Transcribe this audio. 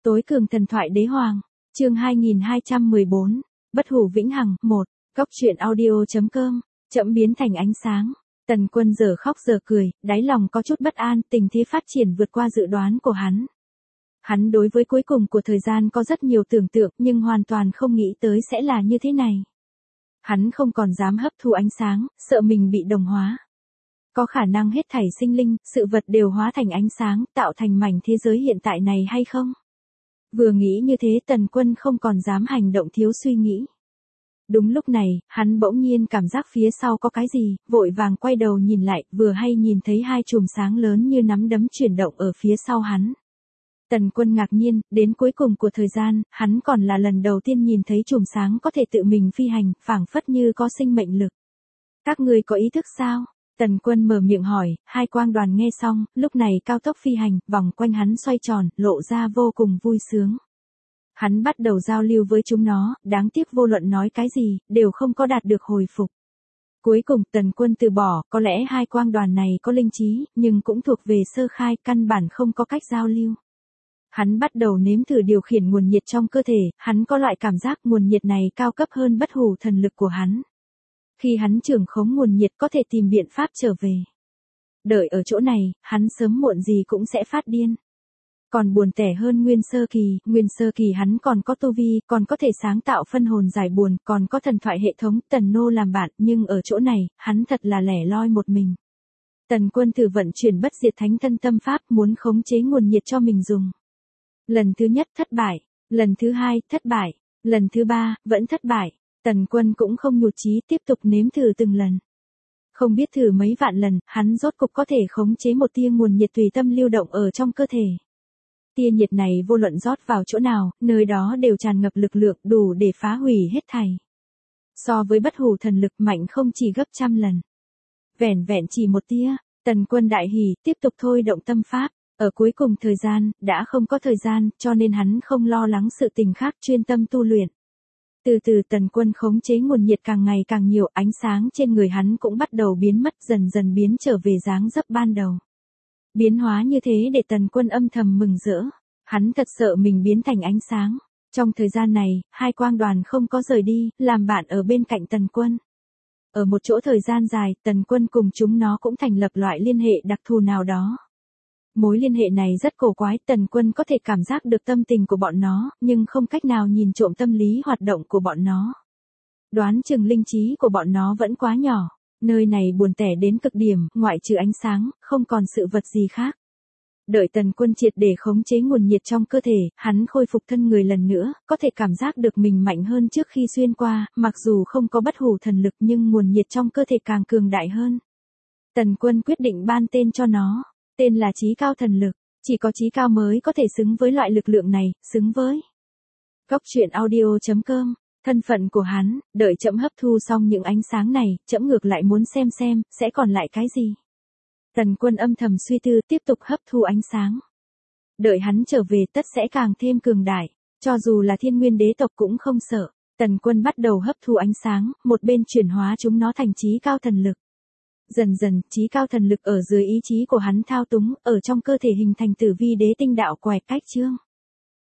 Tối cường thần thoại đế hoàng, chương 2214, bất hủ vĩnh hằng, 1, góc truyện audio.com, chậm biến thành ánh sáng. Tần Quân giờ khóc giờ cười, đáy lòng có chút bất an, tình thế phát triển vượt qua dự đoán của hắn. Hắn đối với cuối cùng của thời gian có rất nhiều tưởng tượng nhưng hoàn toàn không nghĩ tới sẽ là như thế này. Hắn không còn dám hấp thu ánh sáng, sợ mình bị đồng hóa. Có khả năng hết thảy sinh linh, sự vật đều hóa thành ánh sáng, tạo thành mảnh thế giới hiện tại này hay không? Vừa nghĩ như thế Tần Quân không còn dám hành động thiếu suy nghĩ. Đúng lúc này, hắn bỗng nhiên cảm giác phía sau có cái gì, vội vàng quay đầu nhìn lại, vừa hay nhìn thấy hai chùm sáng lớn như nắm đấm chuyển động ở phía sau hắn. Tần Quân ngạc nhiên, đến cuối cùng của thời gian, hắn còn là lần đầu tiên nhìn thấy chùm sáng có thể tự mình phi hành, phảng phất như có sinh mệnh lực. Các ngươi có ý thức sao? Tần Quân mở miệng hỏi, hai quang đoàn nghe xong, lúc này cao tốc phi hành, vòng quanh hắn xoay tròn, lộ ra vô cùng vui sướng. Hắn bắt đầu giao lưu với chúng nó, đáng tiếc vô luận nói cái gì, đều không có đạt được hồi phục. Cuối cùng Tần Quân từ bỏ, có lẽ hai quang đoàn này có linh trí, nhưng cũng thuộc về sơ khai, căn bản không có cách giao lưu. Hắn bắt đầu nếm thử điều khiển nguồn nhiệt trong cơ thể, hắn có loại cảm giác nguồn nhiệt này cao cấp hơn bất hủ thần lực của hắn. Khi hắn trưởng khống nguồn nhiệt có thể tìm biện pháp trở về. Đợi ở chỗ này, hắn sớm muộn gì cũng sẽ phát điên. Còn buồn tẻ hơn nguyên sơ kỳ hắn còn có tu vi, còn có thể sáng tạo phân hồn giải buồn, còn có thần thoại hệ thống Tần Nô làm bạn, nhưng ở chỗ này, hắn thật là lẻ loi một mình. Tần Quân thử vận chuyển bất diệt thánh thân tâm pháp muốn khống chế nguồn nhiệt cho mình dùng. Lần thứ nhất thất bại, lần thứ hai thất bại, lần thứ ba vẫn thất bại. Tần Quân cũng không nhụt chí tiếp tục nếm thử từng lần. Không biết thử mấy vạn lần, hắn rốt cục có thể khống chế một tia nguồn nhiệt tùy tâm lưu động ở trong cơ thể. Tia nhiệt này vô luận rót vào chỗ nào, nơi đó đều tràn ngập lực lượng đủ để phá hủy hết thảy. So với bất hủ thần lực mạnh không chỉ gấp trăm lần. Vẻn vẹn chỉ một tia, Tần Quân đại hỉ, tiếp tục thôi động tâm pháp. Ở cuối cùng thời gian, đã không có thời gian, cho nên hắn không lo lắng sự tình khác, chuyên tâm tu luyện. Từ từ Tần Quân khống chế nguồn nhiệt càng ngày càng nhiều, ánh sáng trên người hắn cũng bắt đầu biến mất, dần dần biến trở về dáng dấp ban đầu. Biến hóa như thế để Tần Quân âm thầm mừng rỡ. Hắn thật sợ mình biến thành ánh sáng. Trong thời gian này, hai quang đoàn không có rời đi, làm bạn ở bên cạnh Tần Quân. Ở một chỗ thời gian dài, Tần Quân cùng chúng nó cũng thành lập loại liên hệ đặc thù nào đó. Mối liên hệ này rất cổ quái, Tần Quân có thể cảm giác được tâm tình của bọn nó, nhưng không cách nào nhìn trộm tâm lý hoạt động của bọn nó. Đoán chừng linh trí của bọn nó vẫn quá nhỏ, nơi này buồn tẻ đến cực điểm, ngoại trừ ánh sáng, không còn sự vật gì khác. Đợi Tần Quân triệt để khống chế nguồn nhiệt trong cơ thể, hắn khôi phục thân người lần nữa, có thể cảm giác được mình mạnh hơn trước khi xuyên qua, mặc dù không có bất hủ thần lực nhưng nguồn nhiệt trong cơ thể càng cường đại hơn. Tần Quân quyết định ban tên cho nó. Tên là Chí Cao Thần Lực, chỉ có chí cao mới có thể xứng với loại lực lượng này, xứng với. Góc truyện audio.com, thân phận của hắn, đợi trẫm hấp thu xong những ánh sáng này, trẫm ngược lại muốn xem sẽ còn lại cái gì. Tần Quân âm thầm suy tư tiếp tục hấp thu ánh sáng. Đợi hắn trở về tất sẽ càng thêm cường đại, cho dù là thiên nguyên đế tộc cũng không sợ. Tần Quân bắt đầu hấp thu ánh sáng, một bên chuyển hóa chúng nó thành Chí Cao Thần Lực. Dần dần, Chí Cao Thần Lực ở dưới ý chí của hắn thao túng, ở trong cơ thể hình thành tử vi đế tinh đạo quẹt cách chương.